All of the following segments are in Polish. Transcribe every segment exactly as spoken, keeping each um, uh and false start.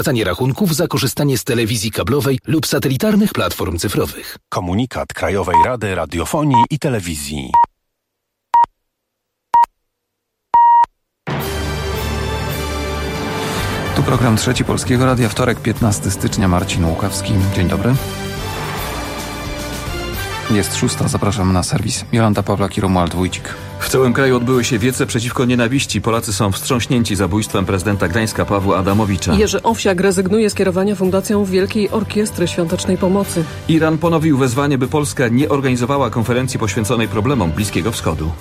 Zapłacanie rachunków za korzystanie z telewizji kablowej lub satelitarnych platform cyfrowych. Komunikat Krajowej Rady Radiofonii i Telewizji. Tu program Trzeci Polskiego Radia, wtorek, piętnastego stycznia, Marcin Łukawski. Dzień dobry. Jest szósta, zapraszam na serwis. Jolanta Pawlak i Romuald Wójcik. W całym kraju odbyły się wiece przeciwko nienawiści. Polacy są wstrząśnięci zabójstwem prezydenta Gdańska Pawła Adamowicza. Jerzy Owsiak rezygnuje z kierowania Fundacją Wielkiej Orkiestry Świątecznej Pomocy. Iran ponowił wezwanie, by Polska nie organizowała konferencji poświęconej problemom Bliskiego Wschodu.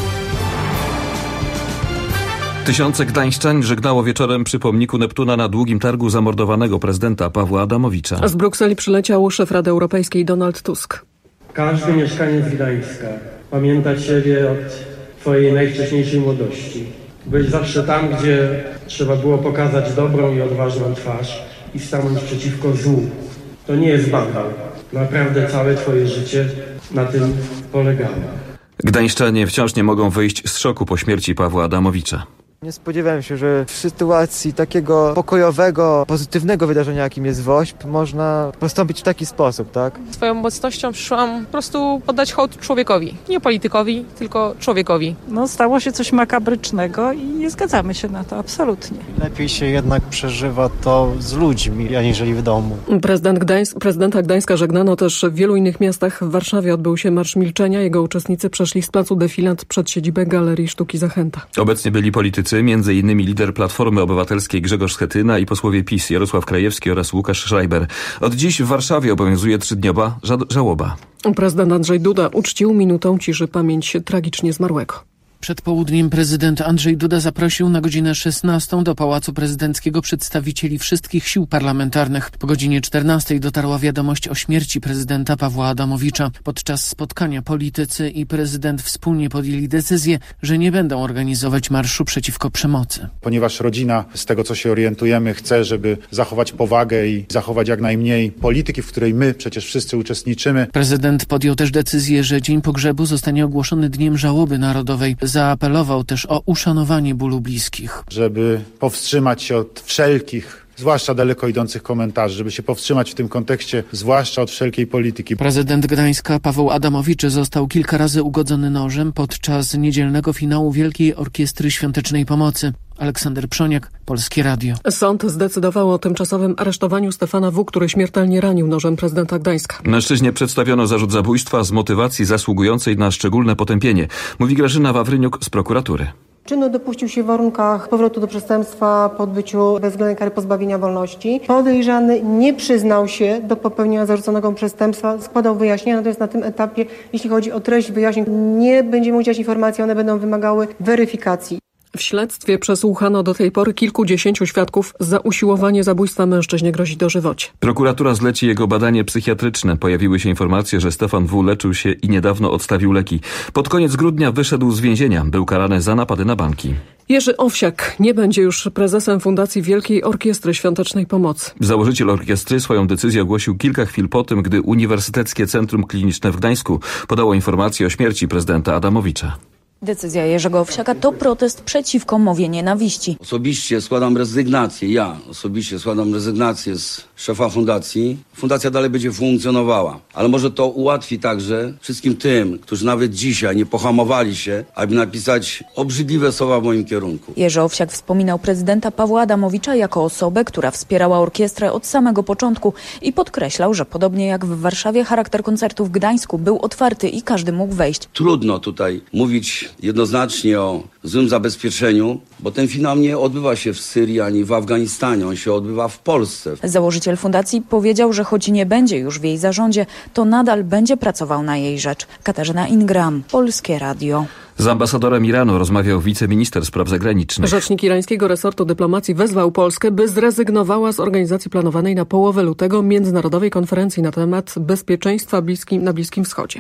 Tysiące gdańszczan żegnało wieczorem przy pomniku Neptuna na Długim Targu zamordowanego prezydenta Pawła Adamowicza. Z Brukseli przyleciał szef Rady Europejskiej Donald Tusk. Każdy mieszkaniec Gdańska pamięta Ciebie od Twojej najwcześniejszej młodości. Byłeś zawsze tam, gdzie trzeba było pokazać dobrą i odważną twarz i stanąć przeciwko złu. To nie jest banał. Naprawdę całe Twoje życie na tym polegało. Gdańszczanie wciąż nie mogą wyjść z szoku po śmierci Pawła Adamowicza. Nie spodziewałem się, że w sytuacji takiego pokojowego, pozytywnego wydarzenia, jakim jest WOŚP, można postąpić w taki sposób, tak? Swoją mocnością przyszłam po prostu oddać hołd człowiekowi. Nie politykowi, tylko człowiekowi. No stało się coś makabrycznego i nie zgadzamy się na to, absolutnie. Lepiej się jednak przeżywa to z ludźmi, aniżeli w domu. Prezydent Gdańsk, prezydenta Gdańska żegnano też w wielu innych miastach. W Warszawie odbył się Marsz Milczenia. Jego uczestnicy przeszli z placu Defilant przed siedzibę Galerii Sztuki Zachęta. Obecnie byli politycy, między innymi lider Platformy Obywatelskiej Grzegorz Schetyna i posłowie PiS Jarosław Krajewski oraz Łukasz Schreiber. Od dziś w Warszawie obowiązuje trzydniowa ża- żałoba. Prezydent Andrzej Duda uczcił minutą ciszy pamięć tragicznie zmarłego. Przed południem prezydent Andrzej Duda zaprosił na godzinę szesnastą do Pałacu Prezydenckiego przedstawicieli wszystkich sił parlamentarnych. Po godzinie czternastej dotarła wiadomość o śmierci prezydenta Pawła Adamowicza. Podczas spotkania politycy i prezydent wspólnie podjęli decyzję, że nie będą organizować marszu przeciwko przemocy. Ponieważ rodzina, z tego co się orientujemy, chce, żeby zachować powagę i zachować jak najmniej polityki, w której my przecież wszyscy uczestniczymy. Prezydent podjął też decyzję, że dzień pogrzebu zostanie ogłoszony dniem żałoby narodowej. Zaapelował też o uszanowanie bólu bliskich. Żeby powstrzymać się od wszelkich, zwłaszcza daleko idących komentarzy, żeby się powstrzymać w tym kontekście, zwłaszcza od wszelkiej polityki. Prezydent Gdańska Paweł Adamowicz został kilka razy ugodzony nożem podczas niedzielnego finału Wielkiej Orkiestry Świątecznej Pomocy. Aleksander Przoniak, Polskie Radio. Sąd zdecydował o tymczasowym aresztowaniu Stefana W., który śmiertelnie ranił nożem prezydenta Gdańska. Mężczyźnie przedstawiono zarzut zabójstwa z motywacji zasługującej na szczególne potępienie, mówi Grażyna Wawryniuk z prokuratury. Czynu dopuścił się w warunkach powrotu do przestępstwa po odbyciu bezwzględnej kary pozbawienia wolności. Podejrzany nie przyznał się do popełnienia zarzuconego przestępstwa, składał wyjaśnienia, natomiast na tym etapie, jeśli chodzi o treść wyjaśnień, nie będziemy udzielać informacji, one będą wymagały weryfikacji. W śledztwie przesłuchano do tej pory kilkudziesięciu świadków. Za usiłowanie zabójstwa mężczyźnie grozi dożywocie. Prokuratura zleci jego badanie psychiatryczne. Pojawiły się informacje, że Stefan W. leczył się i niedawno odstawił leki. Pod koniec grudnia wyszedł z więzienia. Był karany za napady na banki. Jerzy Owsiak nie będzie już prezesem Fundacji Wielkiej Orkiestry Świątecznej Pomocy. Założyciel orkiestry swoją decyzję ogłosił kilka chwil po tym, gdy Uniwersyteckie Centrum Kliniczne w Gdańsku podało informację o śmierci prezydenta Adamowicza. Decyzja Jerzego Owsiaka to protest przeciwko mowie nienawiści. Osobiście składam rezygnację, ja osobiście składam rezygnację z szefa fundacji. Fundacja dalej będzie funkcjonowała, ale może to ułatwi także wszystkim tym, którzy nawet dzisiaj nie pohamowali się, aby napisać obrzydliwe słowa w moim kierunku. Jerzy Owsiak wspominał prezydenta Pawła Adamowicza jako osobę, która wspierała orkiestrę od samego początku i podkreślał, że podobnie jak w Warszawie charakter koncertu w Gdańsku był otwarty i każdy mógł wejść. Trudno tutaj mówić jednoznacznie o złym zabezpieczeniu, bo ten finał nie odbywa się w Syrii ani w Afganistanie, on się odbywa w Polsce. Założyciel fundacji powiedział, że choć nie będzie już w jej zarządzie, to nadal będzie pracował na jej rzecz. Katarzyna Ingram, Polskie Radio. Z ambasadorem Iranu rozmawiał wiceminister spraw zagranicznych. Rzecznik irańskiego resortu dyplomacji wezwał Polskę, by zrezygnowała z organizacji planowanej na połowę lutego międzynarodowej konferencji na temat bezpieczeństwa bliskim, na Bliskim Wschodzie.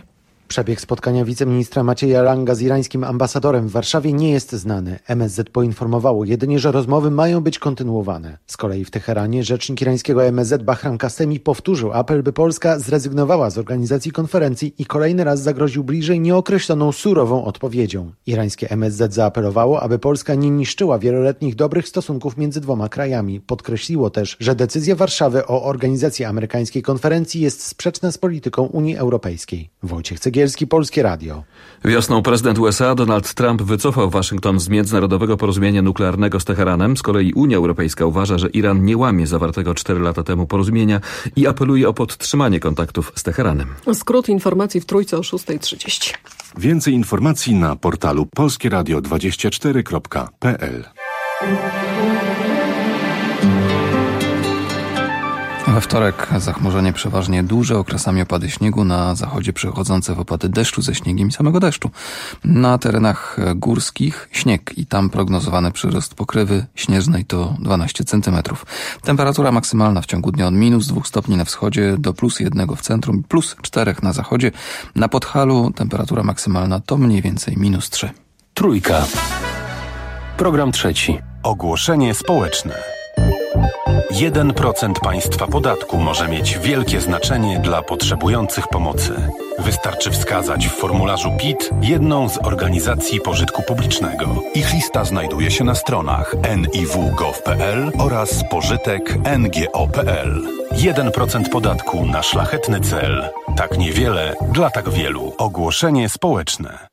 Przebieg spotkania wiceministra Macieja Langa z irańskim ambasadorem w Warszawie nie jest znany. M S Z poinformowało jedynie, że rozmowy mają być kontynuowane. Z kolei w Teheranie rzecznik irańskiego M S Z Bahram Kasemi powtórzył apel, by Polska zrezygnowała z organizacji konferencji i kolejny raz zagroził bliżej nieokreśloną surową odpowiedzią. Irańskie M S Z zaapelowało, aby Polska nie niszczyła wieloletnich dobrych stosunków między dwoma krajami. Podkreśliło też, że decyzja Warszawy o organizacji amerykańskiej konferencji jest sprzeczna z polityką Unii Europejskiej. Wojciech Cegielski, Polskie Radio. Wiosną prezydent U S A Donald Trump wycofał Waszyngton z międzynarodowego porozumienia nuklearnego z Teheranem. Z kolei Unia Europejska uważa, że Iran nie łamie zawartego cztery lata temu porozumienia i apeluje o podtrzymanie kontaktów z Teheranem. Skrót informacji w Trójce o szósta trzydzieści. Więcej informacji na portalu polskieradio dwadzieścia cztery kropka p l. We wtorek zachmurzenie przeważnie duże, okresami opady śniegu, na zachodzie przechodzące w opady deszczu ze śniegiem i samego deszczu. Na terenach górskich śnieg i tam prognozowany przyrost pokrywy śnieżnej to dwanaście centymetrów. Temperatura maksymalna w ciągu dnia od minus dwóch stopni na wschodzie do plus jednego w centrum, plus czterech na zachodzie. Na Podhalu temperatura maksymalna to mniej więcej minus trzy. Trójka. Program trzeci. Ogłoszenie społeczne. jeden procent państwa podatku może mieć wielkie znaczenie dla potrzebujących pomocy. Wystarczy wskazać w formularzu P I T jedną z organizacji pożytku publicznego. Ich lista znajduje się na stronach en i w kropka gov kropka p l oraz pożytek kropka n g o kropka p l. jeden procent podatku na szlachetny cel. Tak niewiele dla tak wielu. Ogłoszenie społeczne.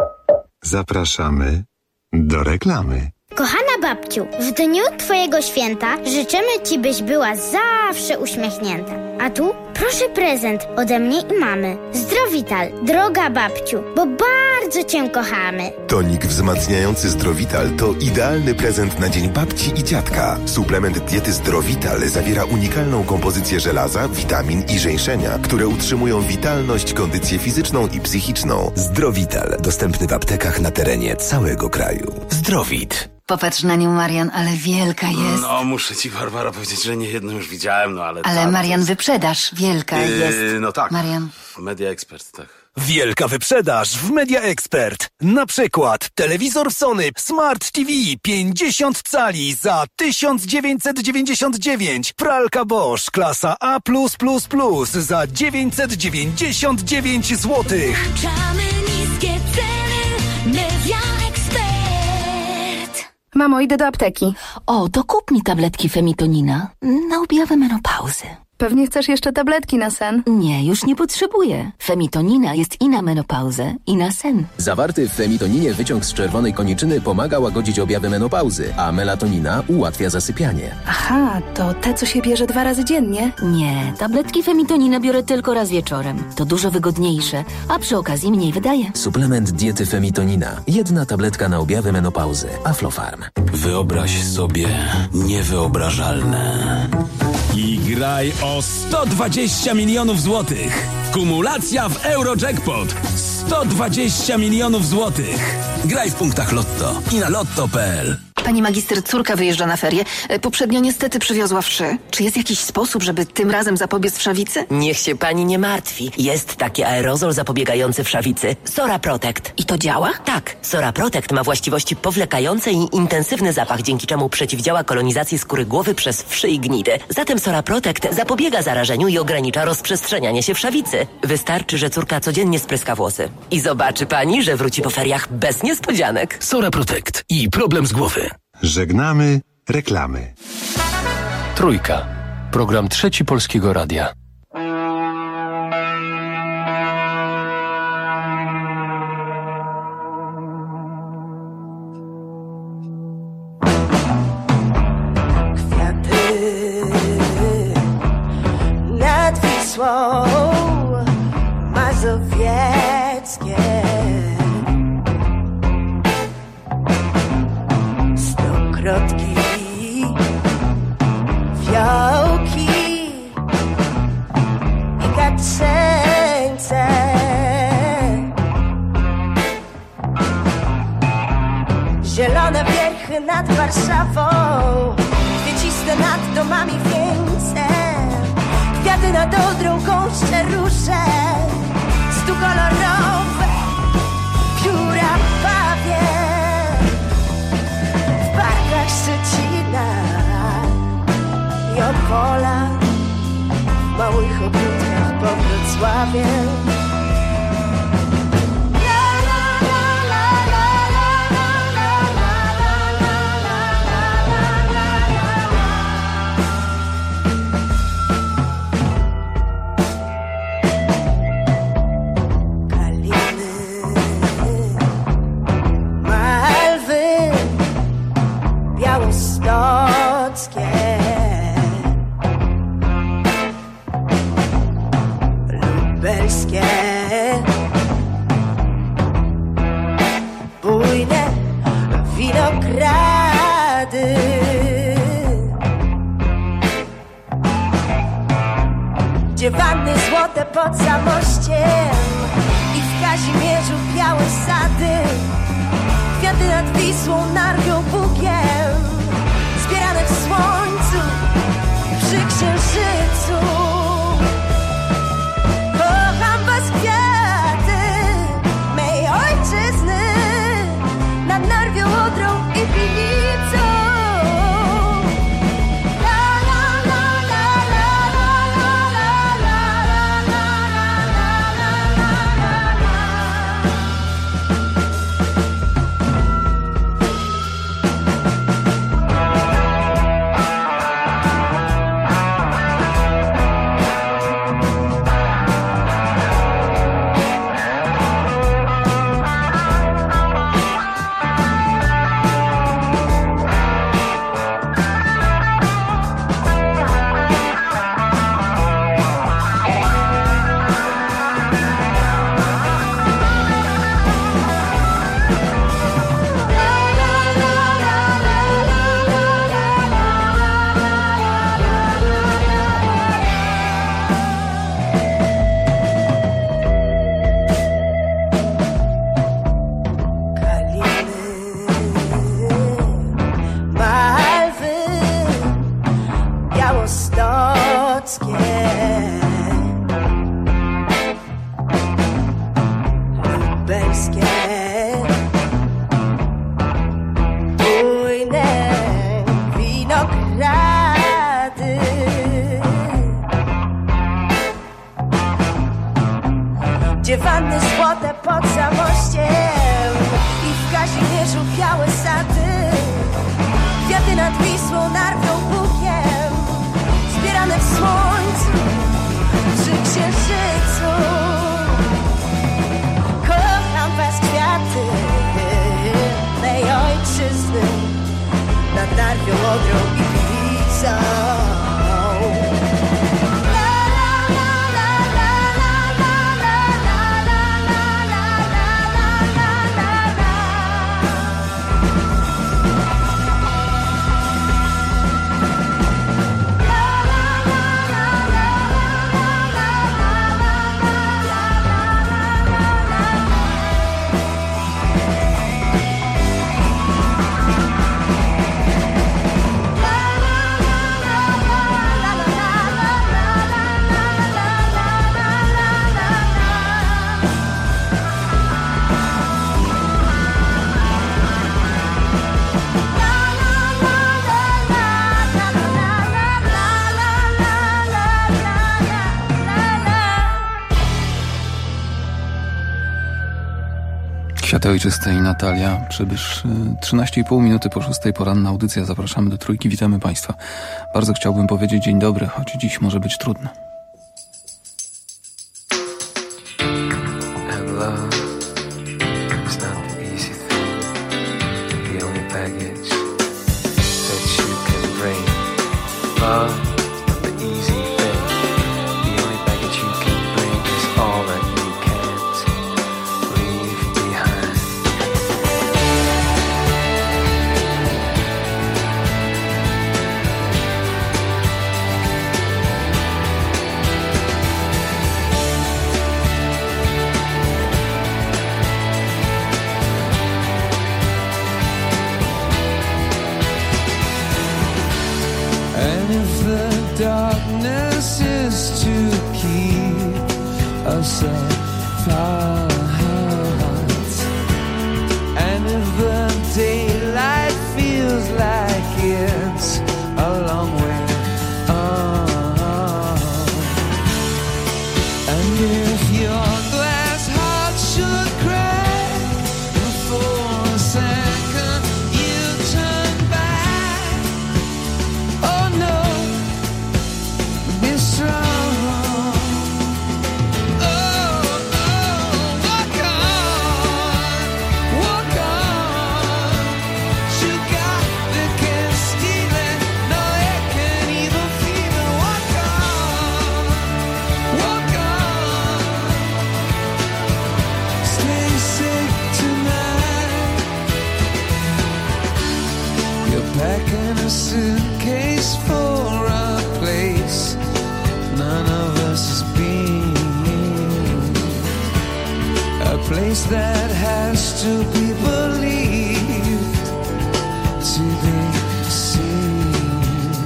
Zapraszamy do reklamy. Kochana babciu, w dniu Twojego święta życzymy Ci, byś była zawsze uśmiechnięta. A tu proszę prezent ode mnie i mamy. Zdrowital, droga babciu, bo bardzo Cię kochamy. Tonik wzmacniający Zdrowital to idealny prezent na dzień babci i dziadka. Suplement diety Zdrowital zawiera unikalną kompozycję żelaza, witamin i żeńszenia, które utrzymują witalność, kondycję fizyczną i psychiczną. Zdrowital, dostępny w aptekach na terenie całego kraju. Zdrowit. Popatrz na nią, Marian, ale wielka jest. No, muszę ci, Barbara, powiedzieć, że nie jedną już widziałem, no ale... Ale ta, Marian, jest... wyprzedaż, wielka yy, jest. No tak. Marian. Media Expert, tak. Wielka wyprzedaż w Media Expert. Na przykład telewizor Sony Smart T V pięćdziesiąt cali za tysiąc dziewięćset dziewięćdziesiąt dziewięć. Pralka Bosch klasa A plus plus plus za dziewięćset dziewięćdziesiąt dziewięć złotych. Niskie ceny. Media Expert. Mamo, idę do apteki. O, to kup mi tabletki Femitonina na objawy menopauzy. Pewnie chcesz jeszcze tabletki na sen? Nie, już nie potrzebuję. Femitonina jest i na menopauzę, i na sen. Zawarty w femitoninie wyciąg z czerwonej koniczyny pomaga łagodzić objawy menopauzy, a melatonina ułatwia zasypianie. Aha, to te, co się bierze dwa razy dziennie? Nie, tabletki Femitonina biorę tylko raz wieczorem. To dużo wygodniejsze, a przy okazji mniej wydaje. Suplement diety Femitonina. Jedna tabletka na objawy menopauzy. Aflofarm. Wyobraź sobie niewyobrażalne. I graj o sto dwadzieścia milionów złotych. Kumulacja w Eurojackpot. sto dwadzieścia milionów złotych. Graj w punktach Lotto i na lotto kropka p l. Pani magister, córka wyjeżdża na ferie. Poprzednio niestety przywiozła wszy. Czy jest jakiś sposób, żeby tym razem zapobiec wszawicy? Niech się pani nie martwi. Jest taki aerozol zapobiegający wszawicy. Sora Protect. I to działa? Tak. Sora Protect ma właściwości powlekające i intensywny zapach, dzięki czemu przeciwdziała kolonizacji skóry głowy przez wszy i gnidy. Zatem Sora Protect zapobiega zarażeniu i ogranicza rozprzestrzenianie się wszawicy. Wystarczy, że córka codziennie spryska włosy. I zobaczy pani, że wróci po feriach bez niespodzianek. Sora Protect i problem z głowy. Żegnamy reklamy. Trójka. Program trzeci Polskiego Radia. Kwiaty nad Wisłą mazowieckie. Krotki, fiołki i kaczęce. Zielone wierchy nad Warszawą, kwieciste nad domami wieńcem. Kwiaty nad Odrą, gąszcze róże, stu kolorowe. pola, w małych ogródkach po Wrocławiu. Bujne winogrady, gdzie wanny złote pod Zamościem i w Kazimierzu białe sady, kwiaty nad Wisłą narwią bukiem, zbierane w słońcu przy księżycu. Kocham was kwiaty mej ojczyzny, nad Narwią, Odrą i Winicą. Gdzie wanny złote pod Zamościem i w Kazimierzu białe sady, kwiaty nad Wisłą narwią bukiem, zbierane w słońcu przy księżycu. Kocham was kwiaty mej ojczyzny, nad Narwią, Odrą i Wilicą. Kwiaty ojczyste i Natalia. Przybysz trzynaście i pół minuty po szóstej, poranna audycja. Zapraszamy do Trójki. Witamy Państwa. Bardzo chciałbym powiedzieć dzień dobry, choć dziś może być trudno. Darkness is to keep us apart, and if the daylight feels like it's a long way still be believed to be seen.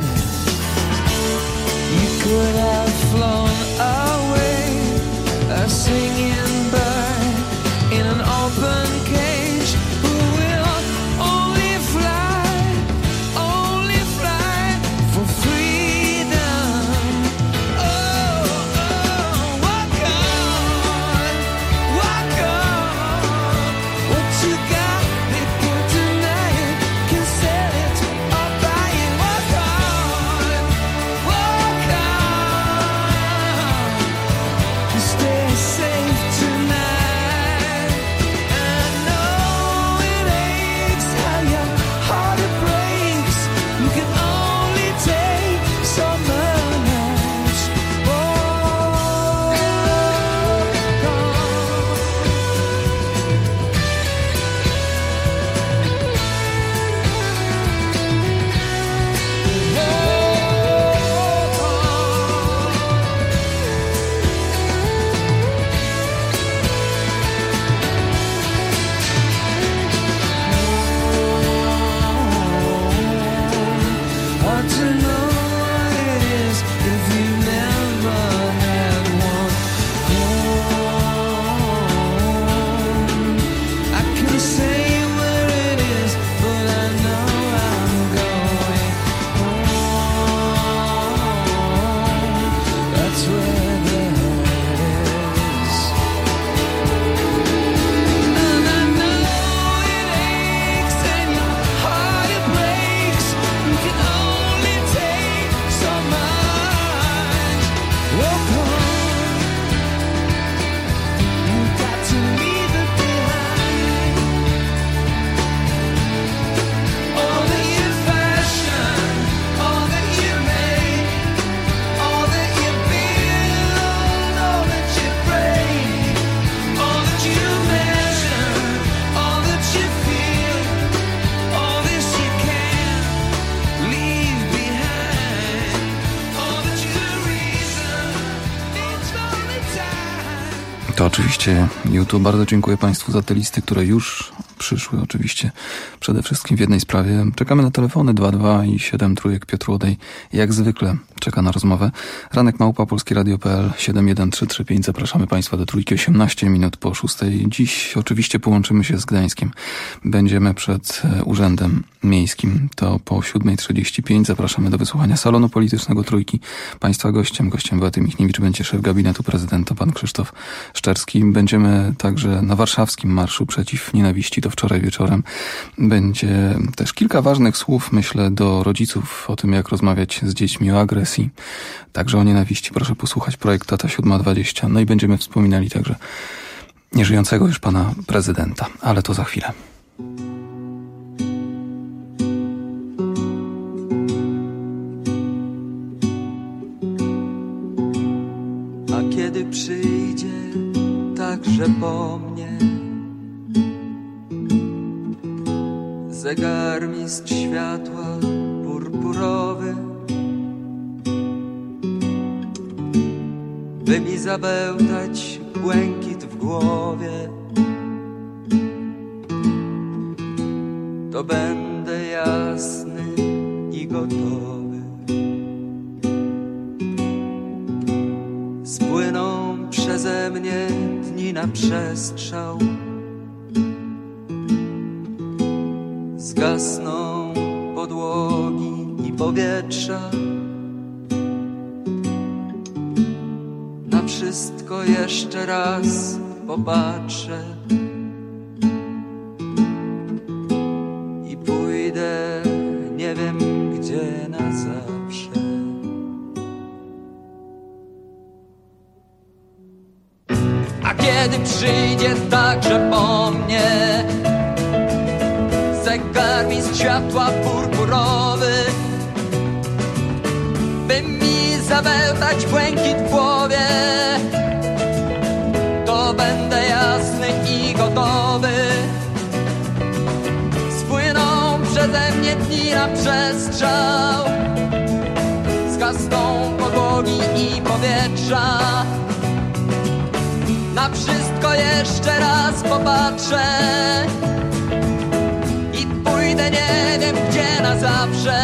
You could have flown away, a singing bird in an open cage who will only fly, only fly for freedom. Oh, oh, walk on, walk on. What you got, they can deny it, can sell it or buy it. Walk on, walk on. Stay safe tonight. I know it aches, how your heart it breaks. You can only take so much. Walk hard to know what it is if you never had one home. I can say where it is, but I know I'm going home. That's where the heart is. And I know it aches and your heart it breaks. You can only take so much. Walk on. You got to leave it behind. All that you fashion, all that you make, all that you build, all that you break, all that you measure, all that you feel, all this you can leave behind, all that you reason needs only time. To oczywiście YouTube. Bardzo dziękuję Państwu za te listy, które już przyszły. Oczywiście przede wszystkim w jednej sprawie. Czekamy na telefony dwa dwa i siedem trójek. Piotr Łodej jak zwykle czeka na rozmowę. Ranek małpa polskie radio kropka p l siedem jeden trzy trzy pięć. Zapraszamy Państwa do trójki, osiemnaście minut po szóstej. Dziś oczywiście połączymy się z Gdańskiem. Będziemy przed e, Urzędem Miejskim. To po siódma trzydzieści pięć. Zapraszamy do wysłuchania salonu politycznego Trójki. Państwa gościem, gościem Beaty Michniewicz będzie szef gabinetu prezydenta, pan Krzysztof Szczerski. Będziemy także na warszawskim Marszu Przeciw Nienawiści. To wczoraj wieczorem. Będzie też kilka ważnych słów, myślę, do rodziców o tym, jak rozmawiać z dziećmi o agresji. Także o nienawiści. Proszę posłuchać projekt Tata siódma dwadzieścia. No i będziemy wspominali także nieżyjącego już pana prezydenta. Ale to za chwilę. A kiedy przyjdzie także po mnie zegarmistrz światła purpurowy, by mi zabełtać błękit w głowie, to będę jasny i gotowy. Spłyną przeze mnie dni na przestrzał, zgasną podłogi i powietrza. Na wszystko jeszcze raz popatrzę i pójdę nie wiem gdzie na zawsze. A kiedy przyjdzie także po mnie zegarmistrz światła purpurowy, by mi zabełtać błękit w głowie, to będę jasny i gotowy. Spłyną przeze mnie dni na przestrzał, zgasną podłogi i powietrza. na wszystko jeszcze raz popatrzę i pójdę nie wiem gdzie na zawsze.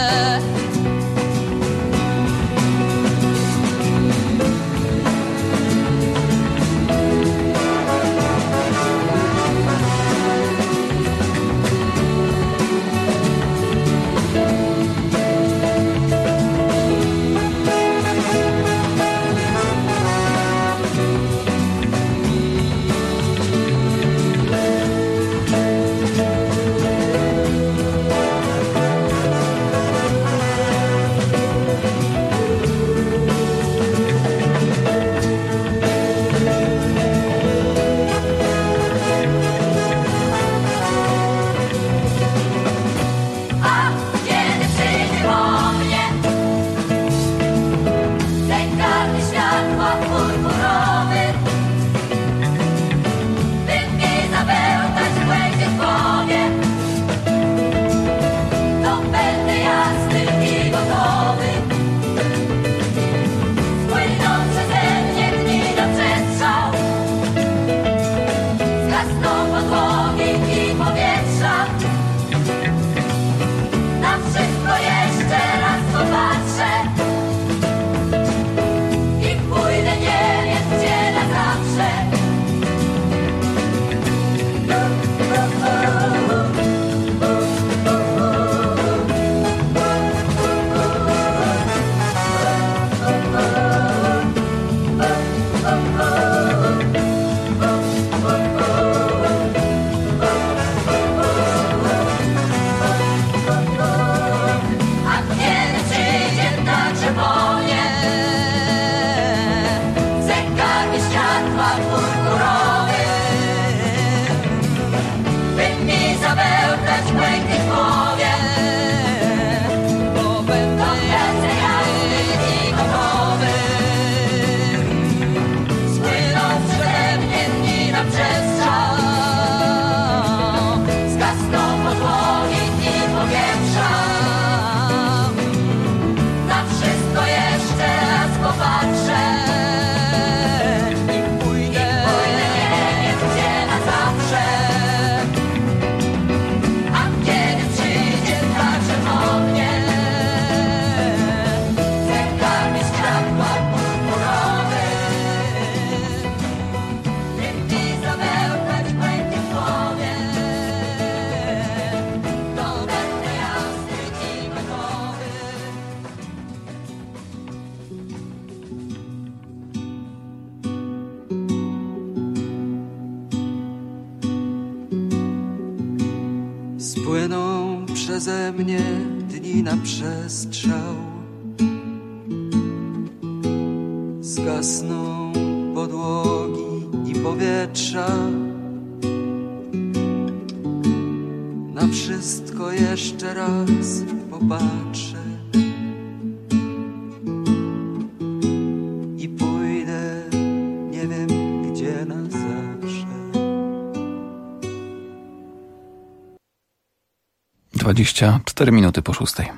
Spłyną przeze mnie dni na przestrzał, zgasną podłogi i powietrza. Na wszystko jeszcze raz popatrzę i pójdę nie wiem gdzie na zawsze. dwadzieścia cztery minuty po szóstej.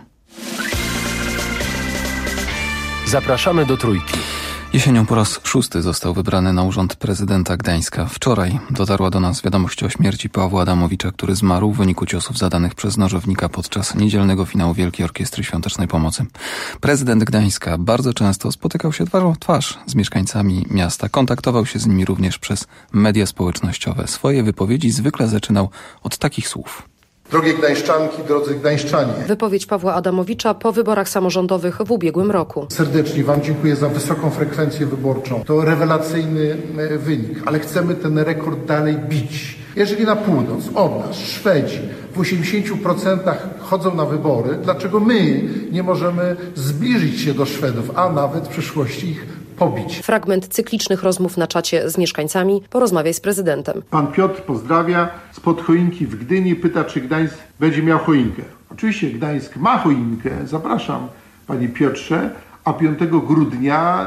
Zapraszamy do Trójki. Jesienią po raz szósty został wybrany na urząd prezydenta Gdańska. Wczoraj dotarła do nas wiadomość o śmierci Pawła Adamowicza, który zmarł w wyniku ciosów zadanych przez nożownika podczas niedzielnego finału Wielkiej Orkiestry Świątecznej Pomocy. Prezydent Gdańska bardzo często spotykał się twarzą w twarz z mieszkańcami miasta. Kontaktował się z nimi również przez media społecznościowe. Swoje wypowiedzi zwykle zaczynał od takich słów. Drogie Gdańszczanki, drodzy Gdańszczanie. Wypowiedź Pawła Adamowicza po wyborach samorządowych w ubiegłym roku. Serdecznie Wam dziękuję za wysoką frekwencję wyborczą. To rewelacyjny wynik, ale chcemy ten rekord dalej bić. Jeżeli na północ od nas Szwedzi w osiemdziesięciu procentach chodzą na wybory, dlaczego my nie możemy zbliżyć się do Szwedów, a nawet w przyszłości ich pobić? Fragment cyklicznych rozmów na czacie z mieszkańcami. Porozmawiaj z prezydentem. Pan Piotr pozdrawia spod choinki w Gdyni, pyta, czy Gdańsk będzie miał choinkę. Oczywiście Gdańsk ma choinkę, zapraszam Panie Piotrze, a piątego grudnia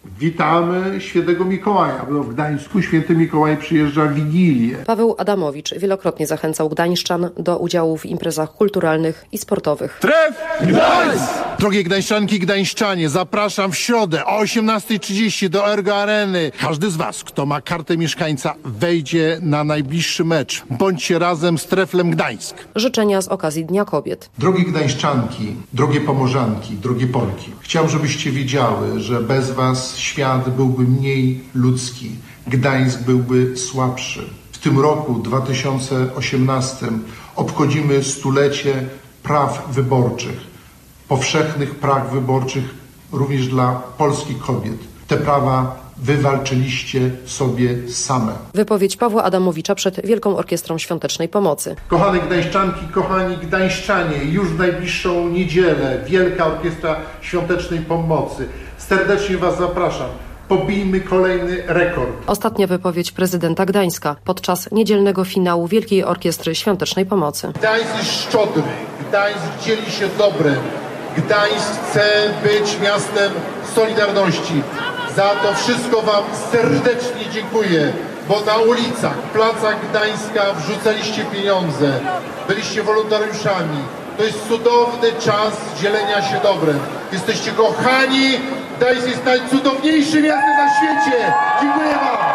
Witamy świętego Mikołaja, bo w Gdańsku święty Mikołaj przyjeżdża w Wigilię. Paweł Adamowicz wielokrotnie zachęcał gdańszczan do udziału w imprezach kulturalnych i sportowych. Tref Gdańsk! Drogie gdańszczanki i gdańszczanie, zapraszam w środę o osiemnasta trzydzieści do Ergo Areny. Każdy z was, kto ma kartę mieszkańca, wejdzie na najbliższy mecz. Bądźcie razem z Treflem Gdańsk. Życzenia z okazji Dnia Kobiet. Drogie gdańszczanki, drogie pomorzanki, drogie Polki, chciałbym, żebyście wiedziały, że bez was świat byłby mniej ludzki. Gdańsk byłby słabszy. W tym roku dwa tysiące osiemnastym obchodzimy stulecie praw wyborczych. Powszechnych praw wyborczych również dla polskich kobiet. Te prawa wywalczyliście sobie same. Wypowiedź Pawła Adamowicza przed Wielką Orkiestrą Świątecznej Pomocy. Kochane gdańszczanki, kochani gdańszczanie, już w najbliższą niedzielę Wielka Orkiestra Świątecznej Pomocy. Serdecznie was zapraszam. Pobijmy kolejny rekord. Ostatnia wypowiedź prezydenta Gdańska podczas niedzielnego finału Wielkiej Orkiestry Świątecznej Pomocy. Gdańsk jest szczodry, Gdańsk dzieli się dobrem, Gdańsk chce być miastem solidarności. Za to wszystko wam serdecznie dziękuję, bo na ulicach, placach Gdańska wrzucaliście pieniądze, byliście wolontariuszami. To jest cudowny czas dzielenia się dobrem. Jesteście kochani, Gdańsk jest najcudowniejszym miastem na świecie. Dziękuję wam.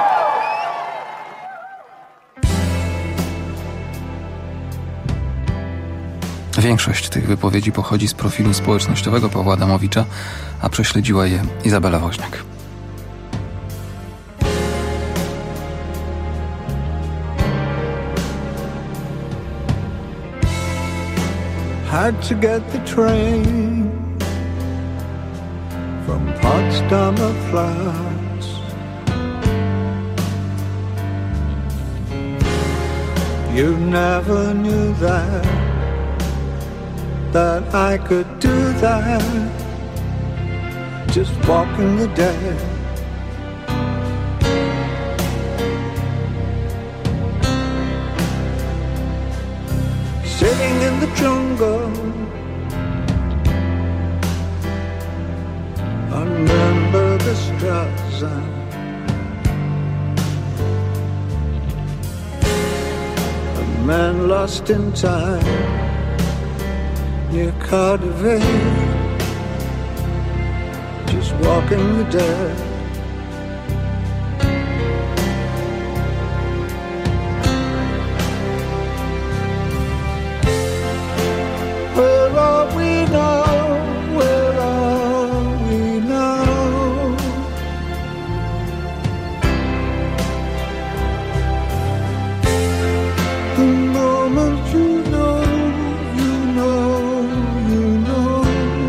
Większość tych wypowiedzi pochodzi z profilu społecznościowego Pawła Adamowicza, a prześledziła je Izabela Woźniak. Had to get the train from Potsdamer Platz. You never knew that, that I could do that, just walking the dead. Sitting in the jungle, remember the Straße. A man lost in time near Cardiff, just walking the dead. Where are we now? Where are we now? The moment you know, you know, you know.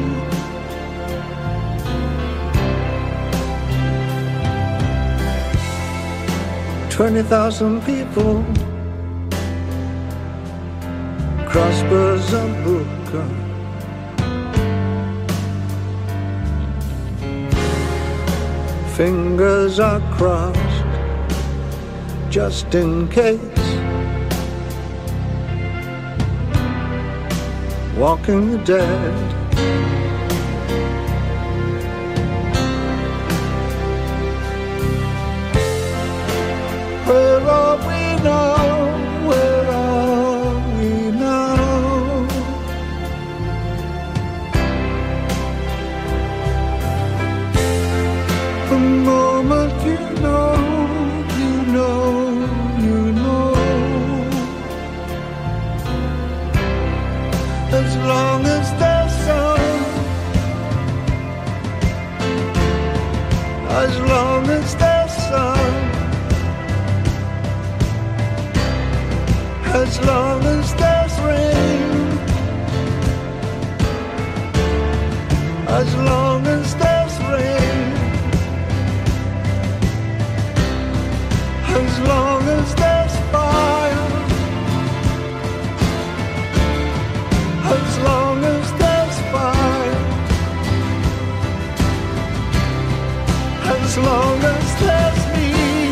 Twenty thousand people cross Berzabuka. Fingers are crossed just in case. Walking the dead. Where are we now? Where are we now? The moment you know, you know, you know. As long as there's sun, as long as there's sun, as long as there's rain, as long as there's rain, as long as there's fire, as long as there's fire, as long as there's me,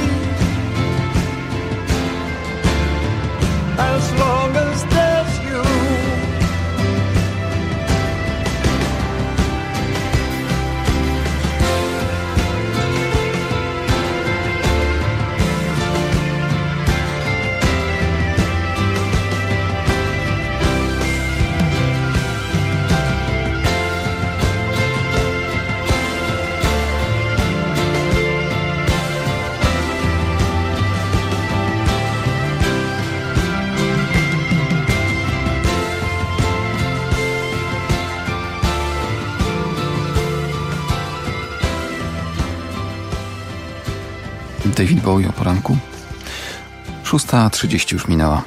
as long as there's you. David Bowie o poranku. szósta trzydzieści już minęła.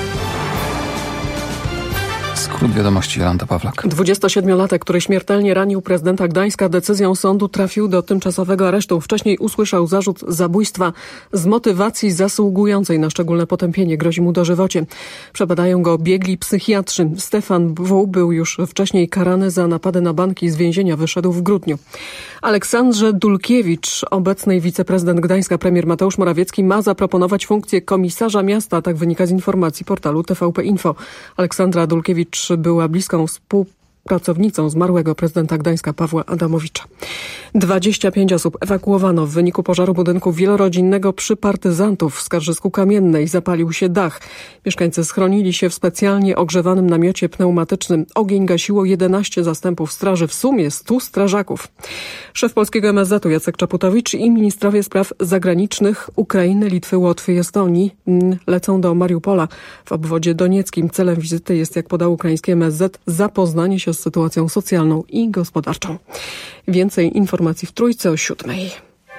Skrót wiadomości, Jolanta Pawlak. dwudziestosiedmiolatek, który śmiertelnie ranił prezydenta Gdańska, decyzją sądu trafił do tymczasowego aresztu. Wcześniej usłyszał zarzut zabójstwa z motywacji zasługującej na szczególne potępienie. Grozi mu dożywocie. Przebadają go biegli psychiatrzy. Stefan W. był już wcześniej karany za napady na banki. Z więzienia wyszedł w grudniu. Aleksandrze Dulkiewicz, obecnej wiceprezydent Gdańska, premier Mateusz Morawiecki ma zaproponować funkcję komisarza miasta. Tak wynika z informacji portalu T V P Info. Aleksandra Dulkiewicz była bliską współpracownicą zmarłego prezydenta Gdańska Pawła Adamowicza. dwadzieścia pięć osób ewakuowano w wyniku pożaru budynku wielorodzinnego przy Partyzantów w Skarżysku-Kamiennej. Zapalił się dach. Mieszkańcy schronili się w specjalnie ogrzewanym namiocie pneumatycznym. Ogień gasiło jedenaście zastępów straży, w sumie stu strażaków. Szef polskiego M S Z u Jacek Czaputowicz i ministrowie spraw zagranicznych Ukrainy, Litwy, Łotwy i Estonii lecą do Mariupola w obwodzie donieckim. Celem wizyty jest, jak podał ukraiński M S Z, zapoznanie się z sytuacją socjalną i gospodarczą. Więcej informacji w Trójce o siódmej.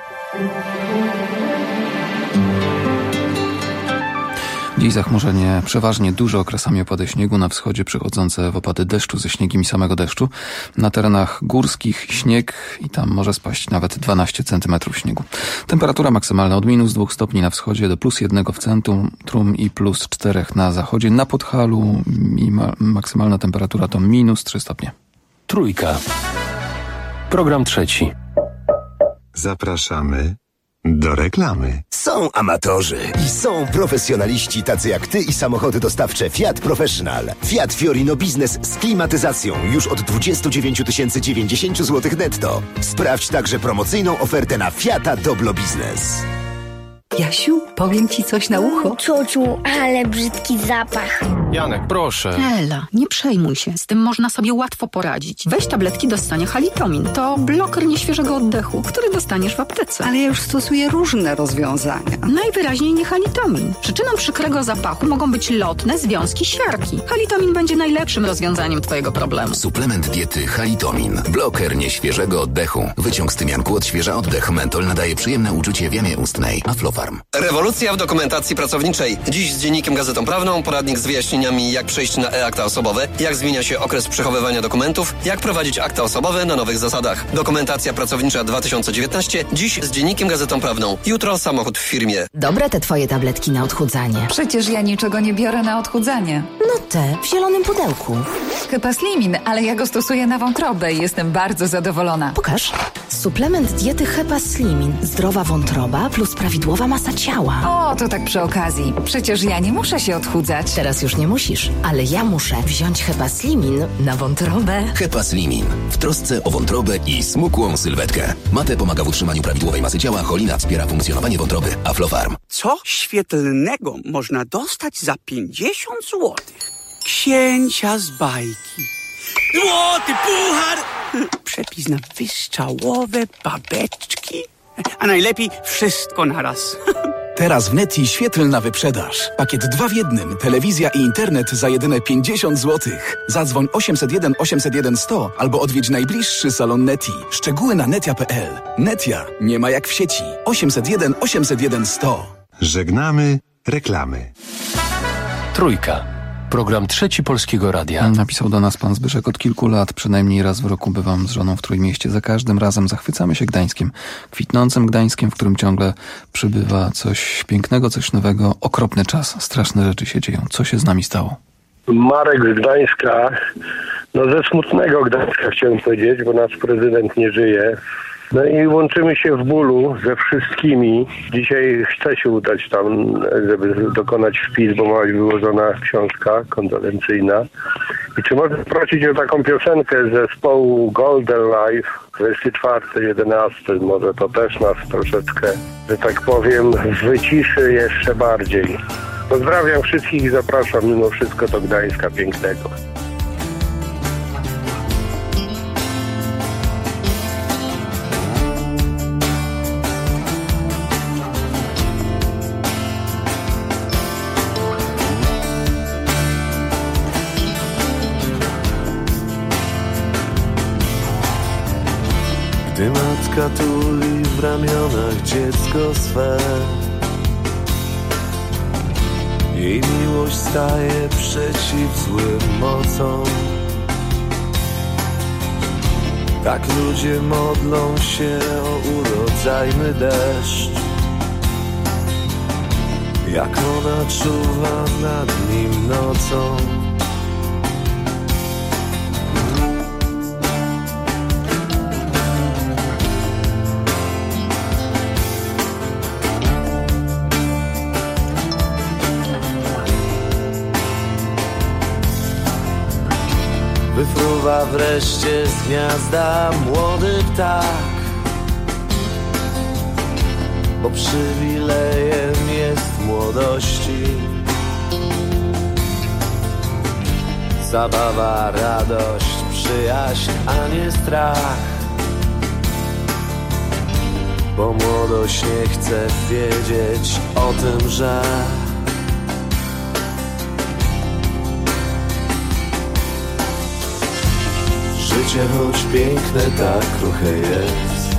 Dziś zachmurzenie przeważnie duże, okresami opady śniegu, na wschodzie przychodzące w opady deszczu ze śniegiem i samego deszczu. Na terenach górskich śnieg i tam może spaść nawet dwanaście centymetrów śniegu. Temperatura maksymalna od minus dwóch stopni na wschodzie do plus jednego w centrum i plus czterech na zachodzie. Na Podhalu i ma- maksymalna temperatura to minus trzy stopnie. Trójka. Program trzeci. Zapraszamy do reklamy. Są amatorzy i są profesjonaliści tacy jak ty i samochody dostawcze Fiat Professional. Fiat Fiorino Business z klimatyzacją już od dwadzieścia dziewięć tysięcy dziewięćdziesiąt złotych netto. Sprawdź także promocyjną ofertę na Fiata Doblo Business. Jasiu, powiem ci coś na ucho. Ciociu, ale brzydki zapach. Janek, proszę. Ela, nie przejmuj się. Z tym można sobie łatwo poradzić. Weź tabletki do ssania Halitomin. To bloker nieświeżego oddechu, który dostaniesz w aptece. Ale ja już stosuję różne rozwiązania. Najwyraźniej nie Halitomin. Przyczyną przykrego zapachu mogą być lotne związki siarki. Halitomin będzie najlepszym rozwiązaniem twojego problemu. Suplement diety Halitomin. Bloker nieświeżego oddechu. Wyciąg z tymianku odświeża oddech. Mentol nadaje przyjemne uczucie w jamie ustnej. Aflofarm. Rewolucja w dokumentacji pracowniczej. Dziś z Dziennikiem Gazetą Prawną poradnik z wyjaśnieniami, jak przejść na e-akta osobowe, jak zmienia się okres przechowywania dokumentów, jak prowadzić akta osobowe na nowych zasadach. Dokumentacja pracownicza dwa tysiące dziewiętnaście. Dziś z Dziennikiem Gazetą Prawną. Jutro samochód w firmie. Dobre te twoje tabletki na odchudzanie. Przecież ja niczego nie biorę na odchudzanie. No te, w zielonym pudełku. Hepaslimin, ale ja go stosuję na wątrobę i jestem bardzo zadowolona. Pokaż. Suplement diety Hepaslimin. Zdrowa wątroba plus prawidłowa masa ciała. O, to tak przy okazji. Przecież ja nie muszę się odchudzać. Teraz już nie musisz, ale ja muszę wziąć Hepaslimin na wątrobę. Hepaslimin. W trosce o wątrobę i smukłą sylwetkę. Mate pomaga w utrzymaniu prawidłowej masy ciała, cholina wspiera funkcjonowanie wątroby. Aflofarm. Co świetlnego można dostać za pięćdziesiąt złotych? Księcia z bajki. Złoty puchar! Przepis na wystrzałowe babeczki. A najlepiej wszystko naraz. Teraz w Neti świetlna wyprzedaż. Pakiet dwa w jednym. Telewizja i internet za jedyne pięćdziesiąt złotych. Zadzwoń osiemset jeden osiemset jeden sto albo odwiedź najbliższy salon Neti. Szczegóły na netia kropka p l. Netia nie ma jak w sieci. osiemset jeden osiemset jeden sto. Żegnamy reklamy. Trójka. Program trzeci Polskiego Radia. Napisał do nas pan Zbyszek: od kilku lat, przynajmniej raz w roku bywam z żoną w Trójmieście. Za każdym razem zachwycamy się Gdańskiem. Kwitnącym Gdańskiem, w którym ciągle przybywa coś pięknego, coś nowego. Okropny czas, straszne rzeczy się dzieją. Co się z nami stało? Marek z Gdańska. No ze smutnego Gdańska chciałem powiedzieć, bo nasz prezydent nie żyje. No i łączymy się w bólu ze wszystkimi. Dzisiaj chcę się udać tam, żeby dokonać wpis, bo ma być wyłożona książka kondolencyjna. I czy można prosić o taką piosenkę zespołu Golden Life, dwudziesty czwarty jedenasty, może to też nas troszeczkę, że tak powiem, wyciszy jeszcze bardziej. Pozdrawiam wszystkich i zapraszam mimo wszystko do Gdańska pięknego. Gdy matka Matka tuli w ramionach dziecko swe. Jej miłość staje przeciw złym mocom. Tak ludzie modlą się o urodzajny deszcz. Jak ona czuwa nad nim nocą. Wyfruwa wreszcie z gniazda młody ptak, bo przywilejem jest młodości. Zabawa, radość, przyjaźń, a nie strach. Bo młodość nie chce wiedzieć o tym, że życie, choć piękne, tak kruche jest.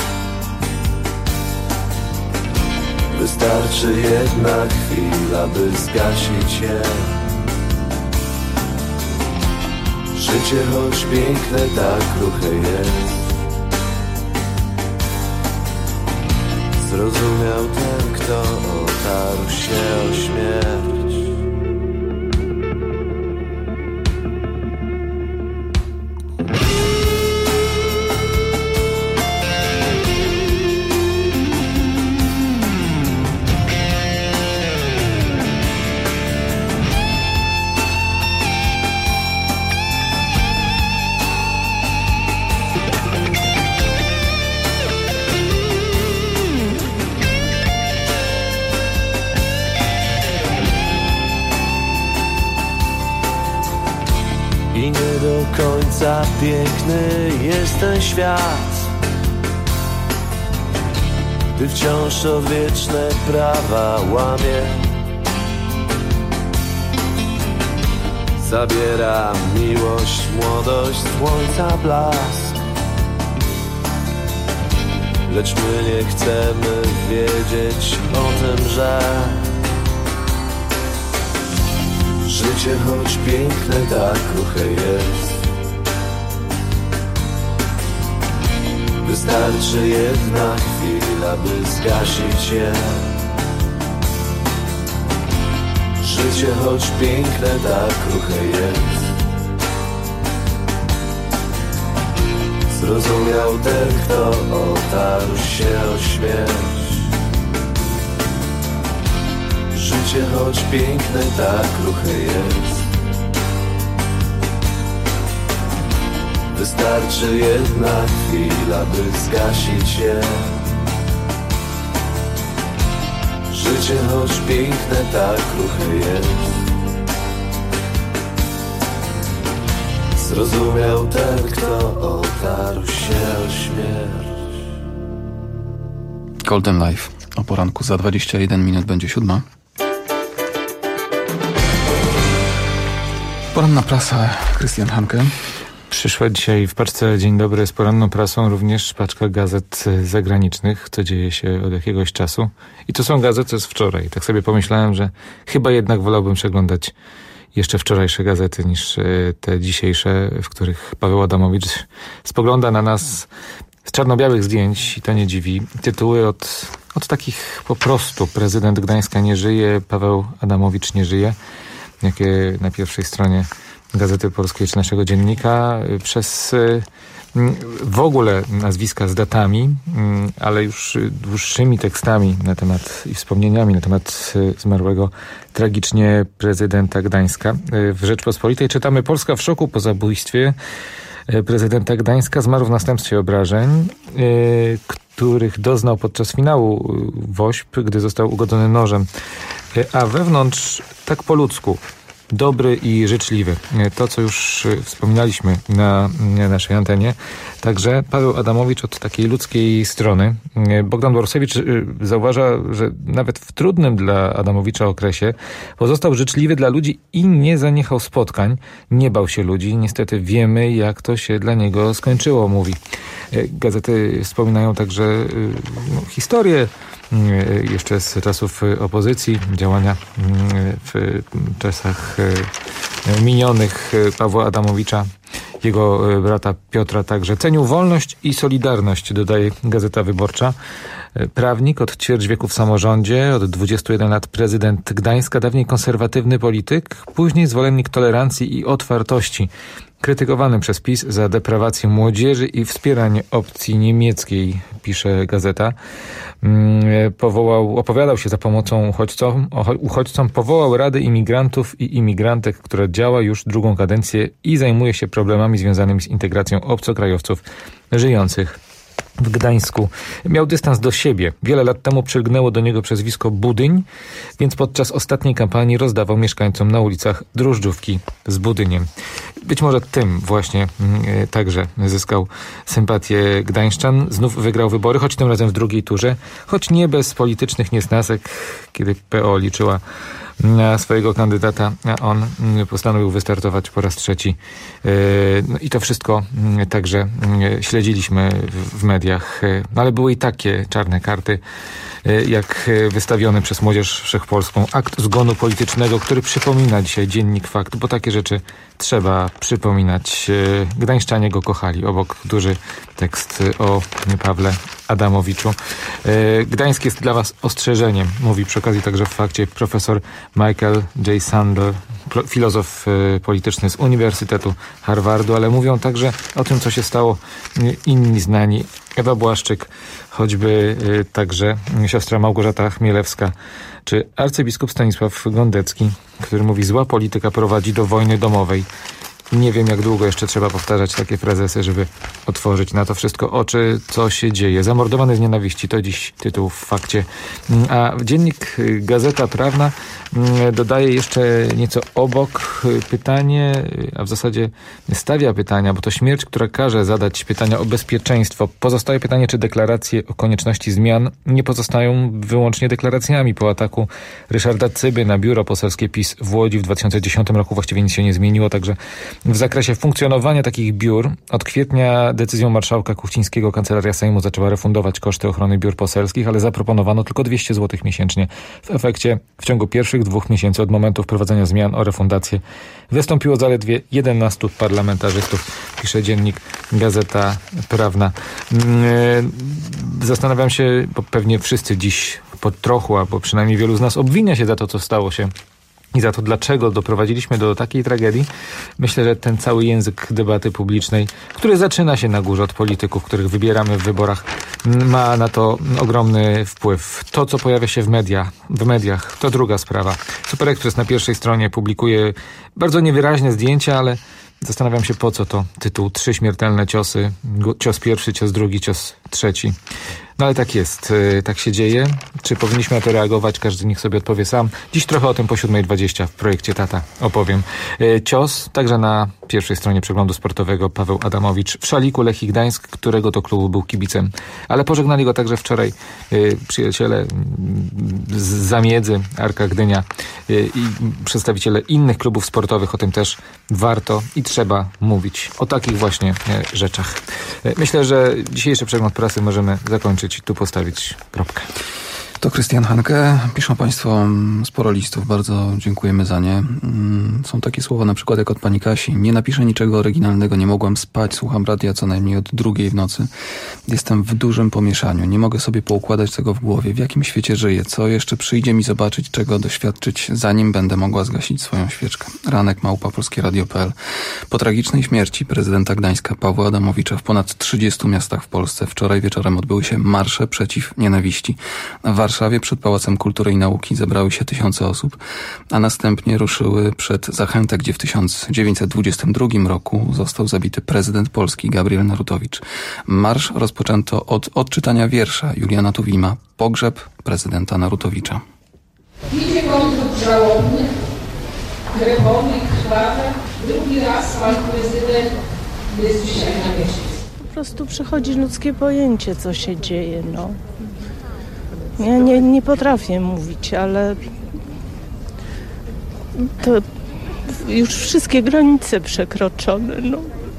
Wystarczy jedna chwila, by zgasić je. Życie, choć piękne, tak kruche jest. Zrozumiał ten, kto otarł się o śmierć. I nie do końca piękny jest ten świat, gdy wciąż odwieczne prawa łamie. Zabiera miłość, młodość, słońca blask. Lecz my nie chcemy wiedzieć o tym, że życie, choć piękne, tak kruche jest. Wystarczy jedna chwila, by zgasić je. Życie, choć piękne, tak kruche jest. Zrozumiał ten, kto otarł się o śmierć. Życie, choć piękne, tak kruche jest. Wystarczy jedna chwila, by zgasić je. Życie, choć piękne, tak kruche jest. Zrozumiał ten, kto otarł się o śmierć. Golden Life. O poranku za dwadzieścia jeden minut będzie siódma. Poranna prasa, Krystian Hanke. Przyszła dzisiaj w paczce Dzień Dobry z poranną prasą również paczka gazet zagranicznych, co dzieje się od jakiegoś czasu. I to są gazety z wczoraj. Tak sobie pomyślałem, że chyba jednak wolałbym przeglądać jeszcze wczorajsze gazety niż te dzisiejsze, w których Paweł Adamowicz spogląda na nas z czarno-białych zdjęć i to nie dziwi. Tytuły od, od takich po prostu: prezydent Gdańska nie żyje, Paweł Adamowicz nie żyje. Jakie na pierwszej stronie Gazety Polskiej czy naszego dziennika, przez w ogóle nazwiska z datami, ale już dłuższymi tekstami na temat i wspomnieniami na temat zmarłego tragicznie prezydenta Gdańska. W Rzeczpospolitej czytamy: Polska w szoku po zabójstwie prezydenta Gdańska. Zmarł w następstwie obrażeń, których doznał podczas finału WOŚP, gdy został ugodzony nożem. A wewnątrz tak po ludzku. dobry i życzliwy. To, co już wspominaliśmy na naszej antenie. Także Paweł Adamowicz od takiej ludzkiej strony. Bogdan Borusewicz zauważa, że nawet w trudnym dla Adamowicza okresie pozostał życzliwy dla ludzi i nie zaniechał spotkań. Nie bał się ludzi. Niestety wiemy, jak to się dla niego skończyło, mówi. Gazety wspominają także no, historię jeszcze z czasów opozycji, działania w czasach minionych Pawła Adamowicza, jego brata Piotra także. Cenił wolność i solidarność, dodaje Gazeta Wyborcza. Prawnik, od ćwierć wieku w samorządzie, od dwudziestu jeden lat prezydent Gdańska, dawniej konserwatywny polityk, później zwolennik tolerancji i otwartości. Krytykowany przez PiS za deprawację młodzieży i wspieranie opcji niemieckiej, pisze gazeta. Powołał, opowiadał się za pomocą uchodźcom, uchodźcom, powołał Radę Imigrantów i Imigrantek, która działa już drugą kadencję i zajmuje się problemami związanymi z integracją obcokrajowców żyjących w Gdańsku. Miał dystans do siebie. Wiele lat temu przylgnęło do niego przezwisko Budyń, więc podczas ostatniej kampanii rozdawał mieszkańcom na ulicach drożdżówki z Budyniem. Być może tym właśnie y, także zyskał sympatię gdańszczan. Znów wygrał wybory, choć tym razem w drugiej turze, choć nie bez politycznych niesnasek, kiedy P O liczyła na swojego kandydata, a on postanowił wystartować po raz trzeci. No i to wszystko także śledziliśmy w mediach. Ale były i takie czarne karty, jak wystawiony przez Młodzież Wszechpolską akt zgonu politycznego, który przypomina dzisiaj Dziennik Fakt, bo takie rzeczy trzeba przypominać. Gdańszczanie go kochali. Obok duży tekst o Pawle Adamowiczu. Gdańsk jest dla was ostrzeżeniem, mówi przy okazji także w Fakcie profesor Michael J. Sandel, filozof polityczny z Uniwersytetu Harvardu, ale mówią także o tym, co się stało inni znani. Ewa Błaszczyk, choćby także siostra Małgorzata Chmielewska, czy arcybiskup Stanisław Gondecki, który mówi: zła polityka prowadzi do wojny domowej. Nie wiem, jak długo jeszcze trzeba powtarzać takie frazesy, żeby otworzyć na to wszystko oczy, co się dzieje. Zamordowany z nienawiści, to dziś tytuł w Fakcie. A Dziennik Gazeta Prawna dodaje jeszcze nieco obok pytanie, a w zasadzie stawia pytania, bo to śmierć, która każe zadać pytania o bezpieczeństwo. Pozostaje pytanie, czy deklaracje o konieczności zmian nie pozostają wyłącznie deklaracjami. Po ataku Ryszarda Cyby na biuro poselskie PiS w Łodzi w dwa tysiące dziesiątym roku właściwie nic się nie zmieniło, także w zakresie funkcjonowania takich biur od kwietnia decyzją marszałka Kuchcińskiego Kancelaria Sejmu zaczęła refundować koszty ochrony biur poselskich, ale zaproponowano tylko dwieście złotych miesięcznie. W efekcie w ciągu pierwszych dwóch miesięcy od momentu wprowadzenia zmian o refundację wystąpiło zaledwie jedenastu parlamentarzystów, pisze Dziennik Gazeta Prawna. Zastanawiam się, bo pewnie wszyscy dziś po trochu, albo przynajmniej wielu z nas obwinia się za to, co stało się i za to, dlaczego doprowadziliśmy do takiej tragedii. Myślę, że ten cały język debaty publicznej, który zaczyna się na górze od polityków, których wybieramy w wyborach, ma na to ogromny wpływ. To, co pojawia się w, media, w mediach, to druga sprawa. Super Express na pierwszej stronie publikuje bardzo niewyraźne zdjęcia, ale zastanawiam się, po co to. Tytuł: Trzy śmiertelne ciosy. Cios pierwszy, cios drugi, cios trzeci. No ale tak jest, tak się dzieje. Czy powinniśmy na to reagować? Każdy niech sobie odpowie sam. Dziś trochę o tym po siódmej dwadzieścia w projekcie Tata opowiem. Cios, także na pierwszej stronie przeglądu sportowego, Paweł Adamowicz w szaliku Lechii Gdańsk, którego to klubu był kibicem. Ale pożegnali go także wczoraj przyjaciele z Zamiedzy, Arka Gdynia i przedstawiciele innych klubów sportowych. O tym też warto i trzeba mówić. O takich właśnie rzeczach. Myślę, że dzisiejszy przegląd prasy możemy zakończyć, tu postawić kropkę. To Krystian Hanke. Piszą Państwo sporo listów, bardzo dziękujemy za nie. Są takie słowa na przykład jak od pani Kasi: nie napiszę niczego oryginalnego, nie mogłam spać, słucham radia co najmniej od drugiej w nocy. Jestem w dużym pomieszaniu, nie mogę sobie poukładać tego w głowie, w jakim świecie żyję, co jeszcze przyjdzie mi zobaczyć, czego doświadczyć, zanim będę mogła zgasić swoją świeczkę. Ranek małpa polskie radio kropka p l. Po tragicznej śmierci prezydenta Gdańska Pawła Adamowicza w ponad trzydziestu miastach w Polsce wczoraj wieczorem odbyły się marsze przeciw nienawiści. W Warszawie przed Pałacem Kultury i Nauki zebrały się tysiące osób, a następnie ruszyły przed Zachętę, gdzie w tysiąc dziewięćset dwudziestym drugim roku został zabity prezydent Polski Gabriel Narutowicz. Marsz rozpoczęto od odczytania wiersza Juliana Tuwima "Pogrzeb prezydenta Narutowicza". Idzie konflikt żałobny, krewowy i krwawy. Drugi raz pan prezydent jest dzisiaj na mieście. Po prostu przychodzi ludzkie pojęcie, co się dzieje, no. Ja nie, nie potrafię mówić, ale to już wszystkie granice przekroczone, no.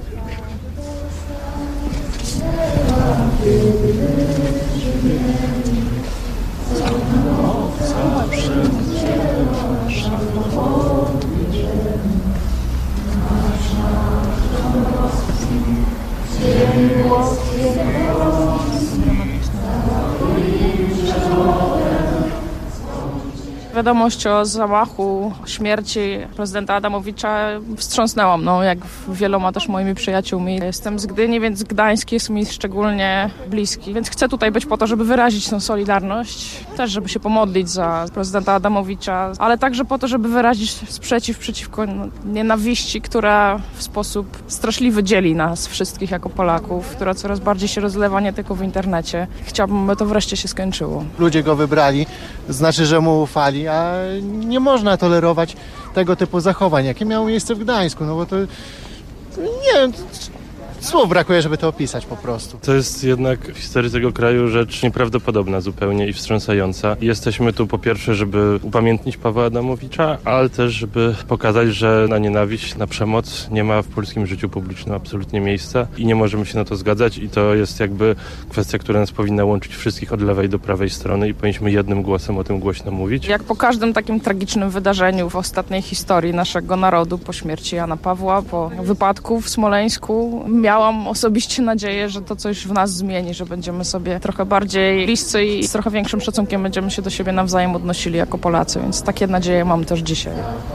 Wiadomość o zamachu, śmierci prezydenta Adamowicza wstrząsnęła mną, jak wieloma też moimi przyjaciółmi. Jestem z Gdyni, więc Gdańsk jest mi szczególnie bliski, więc chcę tutaj być po to, żeby wyrazić tę solidarność, też żeby się pomodlić za prezydenta Adamowicza, ale także po to, żeby wyrazić sprzeciw przeciwko no, nienawiści, która w sposób straszliwy dzieli nas wszystkich jako Polaków, która coraz bardziej się rozlewa nie tylko w internecie. Chciałabym, by to wreszcie się skończyło. Ludzie go wybrali, znaczy, że mu ufali, a nie można tolerować tego typu zachowań, jakie miało miejsce w Gdańsku, no bo to, nie wiem, słów brakuje, żeby to opisać po prostu. To jest jednak w historii tego kraju rzecz nieprawdopodobna zupełnie i wstrząsająca. Jesteśmy tu po pierwsze, żeby upamiętnić Pawła Adamowicza, ale też, żeby pokazać, że na nienawiść, na przemoc nie ma w polskim życiu publicznym absolutnie miejsca i nie możemy się na to zgadzać i to jest jakby kwestia, która nas powinna łączyć wszystkich od lewej do prawej strony i powinniśmy jednym głosem o tym głośno mówić. Jak po każdym takim tragicznym wydarzeniu w ostatniej historii naszego narodu, po śmierci Jana Pawła, po wypadku w Smoleńsku, miałam osobiście nadzieję, że to coś w nas zmieni, że będziemy sobie trochę bardziej bliscy i z trochę większym szacunkiem będziemy się do siebie nawzajem odnosili jako Polacy, więc takie nadzieje mam też dzisiaj.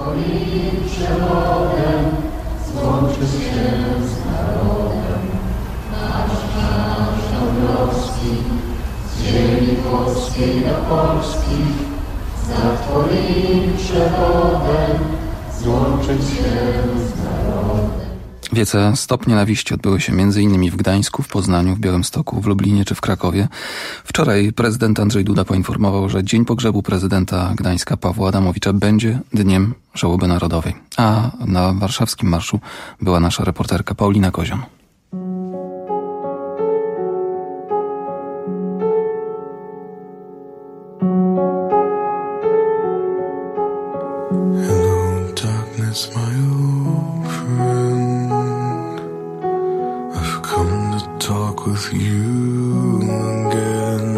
Wiece stop nienawiści odbyły się między innymi w Gdańsku, w Poznaniu, w Białymstoku, w Lublinie czy w Krakowie. Wczoraj prezydent Andrzej Duda poinformował, że dzień pogrzebu prezydenta Gdańska Pawła Adamowicza będzie dniem żałoby narodowej. A na warszawskim marszu była nasza reporterka Paulina Kozion. Hello, darkness, my old friend. I've come to talk with you again,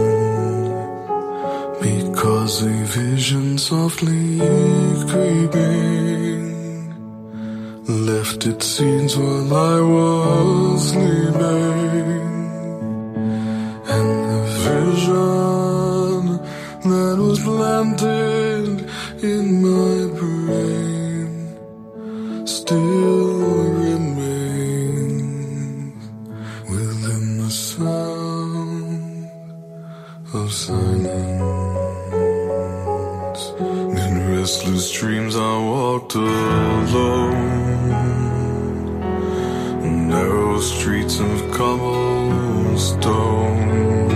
because a vision softly creeping left its seeds while I was sleeping, and the vision that was planted in my brain still remains within the sound of silence. In restless dreams I walked alone, narrow streets of cobblestone,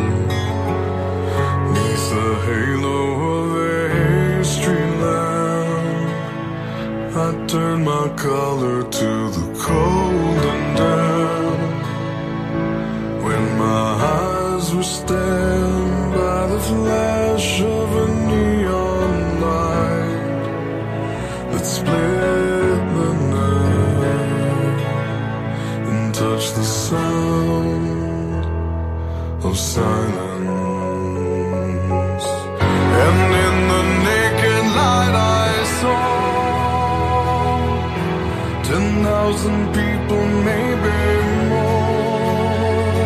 neath the halo of a street lamp. I turned my collar to the cold and damp, when my eyes were stabbed by the flash of a neon light that split the night and touched the sound of silence. And in the naked light I saw ten thousand people, maybe more,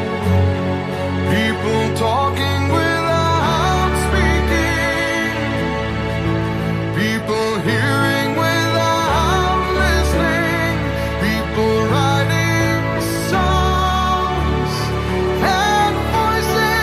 people talking without speaking, people hearing without listening, people writing songs and voices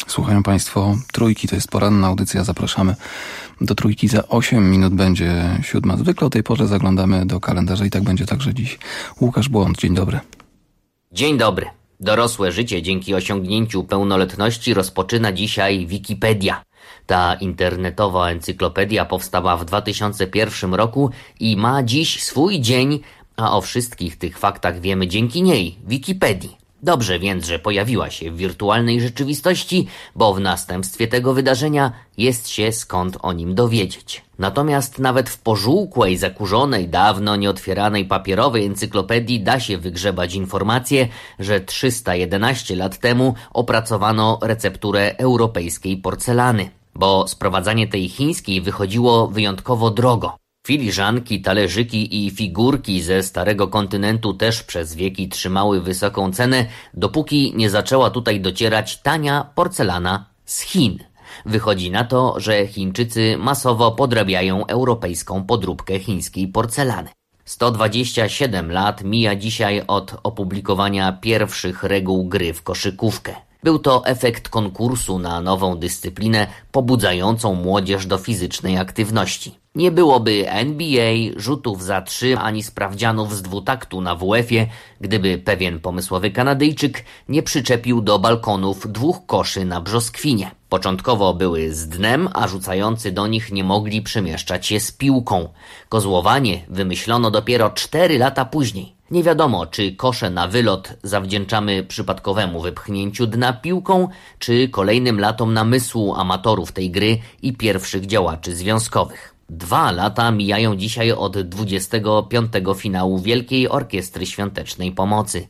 Słuchają Państwo Trójki, to jest poranna audycja. Zapraszamy do Trójki. Za osiem minut będzie siódma. Zwykle o tej porze zaglądamy do kalendarza i tak będzie także dziś. Łukasz Błąd, dzień dobry. Dzień dobry. Dorosłe życie dzięki osiągnięciu pełnoletności rozpoczyna dzisiaj Wikipedia. Ta internetowa encyklopedia powstała w dwa tysiące pierwszym roku i ma dziś swój dzień, a o wszystkich tych faktach wiemy dzięki niej, Wikipedii. Dobrze więc, że pojawiła się w wirtualnej rzeczywistości, bo w następstwie tego wydarzenia jest się skąd o nim dowiedzieć. Natomiast nawet w pożółkłej, zakurzonej, dawno nieotwieranej papierowej encyklopedii da się wygrzebać informację, że trzysta jedenaście lat temu opracowano recepturę europejskiej porcelany, bo sprowadzanie tej chińskiej wychodziło wyjątkowo drogo. Filiżanki, talerzyki i figurki ze starego kontynentu też przez wieki trzymały wysoką cenę, dopóki nie zaczęła tutaj docierać tania porcelana z Chin. Wychodzi na to, że Chińczycy masowo podrabiają europejską podróbkę chińskiej porcelany. sto dwadzieścia siedem lat mija dzisiaj od opublikowania pierwszych reguł gry w koszykówkę. Był to efekt konkursu na nową dyscyplinę pobudzającą młodzież do fizycznej aktywności. Nie byłoby N B A, rzutów za trzy ani sprawdzianów z dwutaktu na W F-ie, gdyby pewien pomysłowy Kanadyjczyk nie przyczepił do balkonów dwóch koszy na brzoskwinie. Początkowo były z dnem, a rzucający do nich nie mogli przemieszczać się z piłką. Kozłowanie wymyślono dopiero cztery lata później. Nie wiadomo, czy kosze na wylot zawdzięczamy przypadkowemu wypchnięciu dna piłką, czy kolejnym latom namysłu amatorów tej gry i pierwszych działaczy związkowych. Dwa lata mijają dzisiaj od dwudziestego piątego finału Wielkiej Orkiestry Świątecznej Pomocy.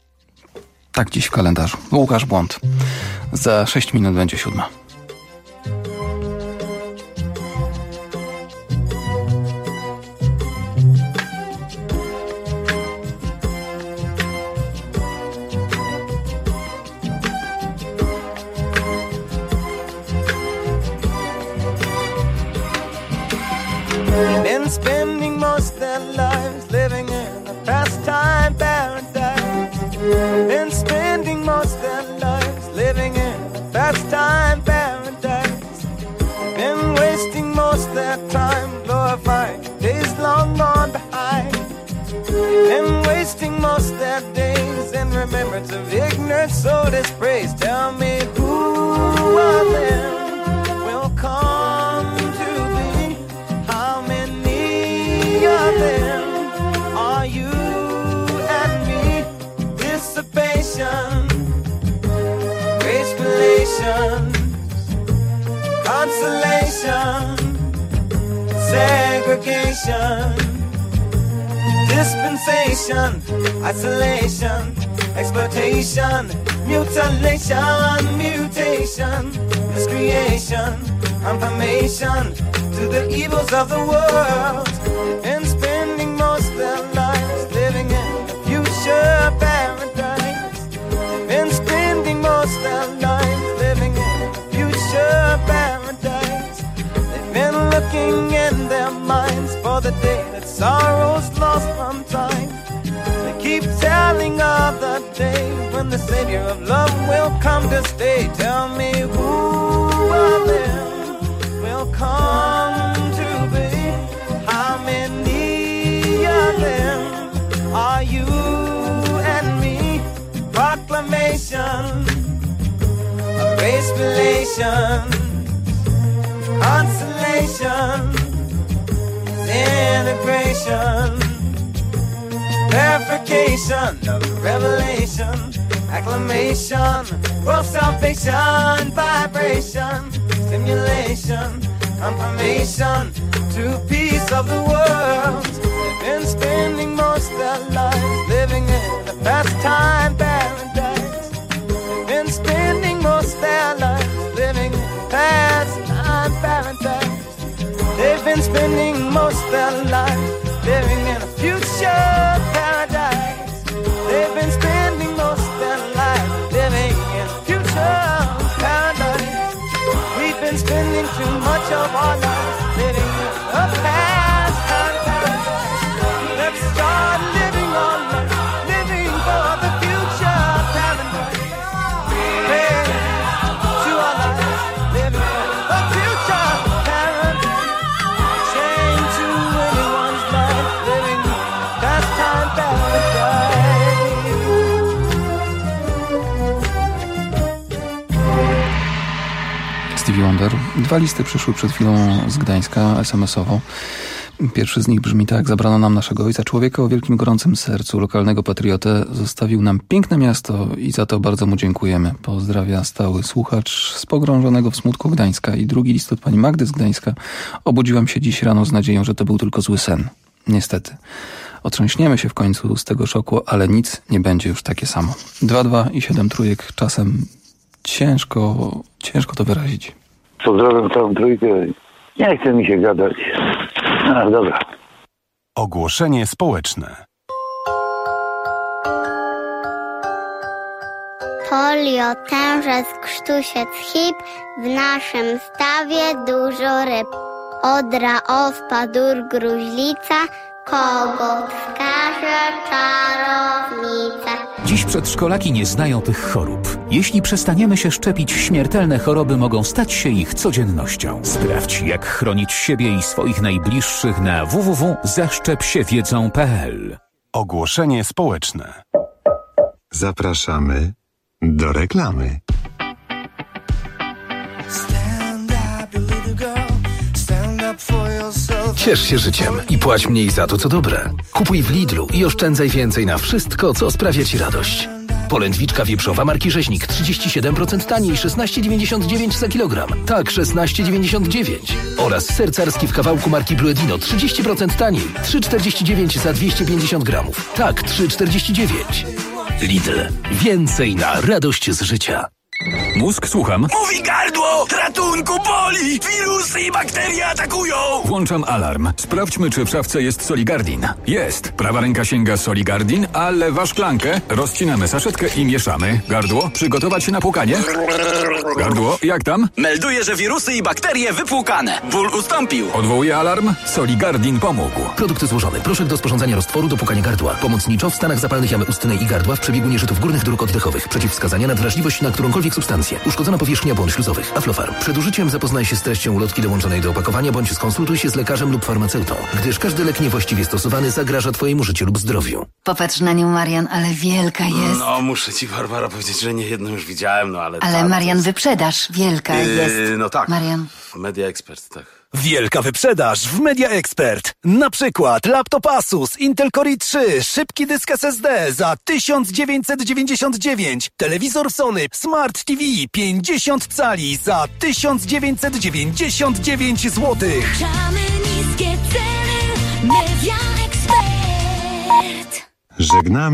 Tak dziś w kalendarzu. Łukasz Błąd. Za sześć minut będzie siódma. Been spending most their lives living in a pastime paradise. Been spending most their lives living in a pastime paradise. Been wasting most their time glorifying days long gone behind. Been wasting most their days in remembrance of ignorance, so dispraise. Tell me who of them will come to thee? How many of them are you and me? Dissipation, gracefulation, consolation, segregation, dispensation, isolation, exploitation, mutilation, mutation, miscreation, confirmation to the evils of the world. And spending most of their lives living in a future paradise. And spending most of their lives living in a future paradise. They've been looking in their minds for the day that sorrow's lost from time. They keep telling of the day when the Savior of love will come to stay. Tell me who of them will come to be? How many of them are you and me? Proclamation of grace relations, consolation, integration, verification of revelation, acclamation, world salvation, vibration, stimulation, confirmation to peace of the world. They've been spending most of their lives living in a pastime paradise. They've been spending most of their lives living in a pastime paradise. They've been spending most of their lives living in a future paradise. They've been spending most of their lives living in a future paradise. We've been spending too much of our lives living in a past paradise. Let's start living on life, living for the future paradise. Pray to our Stevie Wonder. Dwa listy przyszły przed chwilą z Gdańska es em esowo. Pierwszy z nich brzmi tak: zabrano nam naszego ojca, człowieka o wielkim gorącym sercu, lokalnego patriotę. Zostawił nam piękne miasto i za to bardzo mu dziękujemy. Pozdrawia stały słuchacz z pogrążonego w smutku Gdańska. I drugi list od pani Magdy z Gdańska. Obudziłam się dziś rano z nadzieją, że to był tylko zły sen. Niestety. Otrząśniemy się w końcu z tego szoku, ale nic nie będzie już takie samo. Dwa, dwa i siedem trójek. Czasem ciężko, ciężko to wyrazić. Pozdrawiam całą trójkę. Nie chce mi się gadać. A, dobra. Ogłoszenie społeczne. Polio, tężec, krztusiec, hip, w naszym stawie dużo ryb. Odra, ospa, dur, gruźlica, kogut, wskaże czarownica. Dziś przedszkolaki nie znają tych chorób. Jeśli przestaniemy się szczepić, śmiertelne choroby mogą stać się ich codziennością. Sprawdź, jak chronić siebie i swoich najbliższych na w w w kropka zaszczep się wiedzą kropka p l. Ogłoszenie społeczne. Zapraszamy do reklamy. Ciesz się życiem i płać mniej za to, co dobre. Kupuj w Lidlu i oszczędzaj więcej na wszystko, co sprawia Ci radość. Polędwiczka wieprzowa marki Rzeźnik trzydzieści siedem procent taniej, szesnaście dziewięćdziesiąt dziewięć za kilogram. Tak, szesnaście dziewięćdziesiąt dziewięć. Oraz ser carski w kawałku marki Bluedino trzydzieści procent taniej, trzy czterdzieści dziewięć za dwieście pięćdziesiąt gramów. Tak, trzy czterdzieści dziewięć. Lidl. Więcej na radość z życia. Mózg, słucham. Mówi gardło! Ratunku, boli! Wirusy i bakterie atakują! Włączam alarm. Sprawdźmy, czy w szafce jest Soligardin. Jest. Prawa ręka sięga Soligardin, a lewa szklankę. Rozcinamy saszetkę i mieszamy. Gardło, przygotować się na płukanie. Gardło, jak tam? Melduję, że wirusy i bakterie wypłukane. Ból ustąpił. Odwołuję alarm. Soligardin pomógł. Produkt złożony. Proszek do sporządzania roztworu do płukania gardła. Pomocniczo w stanach zapalnych jamy ustnej i gardła, w przebiegu nieżytów górnych dróg oddechowych. Przeciwwskazania na wrażliwość na którąkolwiek substancję. Uszkodzona powierzchnia błon śluzowych. Aflofarm. Przed użyciem zapoznaj się z treścią ulotki dołączonej do opakowania bądź skonsultuj się z lekarzem lub farmaceutą, gdyż każdy lek niewłaściwie stosowany zagraża Twojemu życiu lub zdrowiu. Popatrz na nią, Marian, ale wielka jest. No, muszę Ci, Barbara, powiedzieć, że nie jedną już widziałem, no ale... Ale ta, Marian, jest... wyprzedaż, wielka yy, jest. No tak. Marian. Media Expert, tak. Wielka wyprzedaż w Media Expert. Na przykład laptop Asus Intel Core i trzy, szybki dysk es es de za tysiąc dziewięćset dziewięćdziesiąt dziewięć, telewizor Sony Smart T V pięćdziesiąt cali za tysiąc dziewięćset dziewięćdziesiąt dziewięć złotych. niskie ceny, Media Expert. Żegnamy.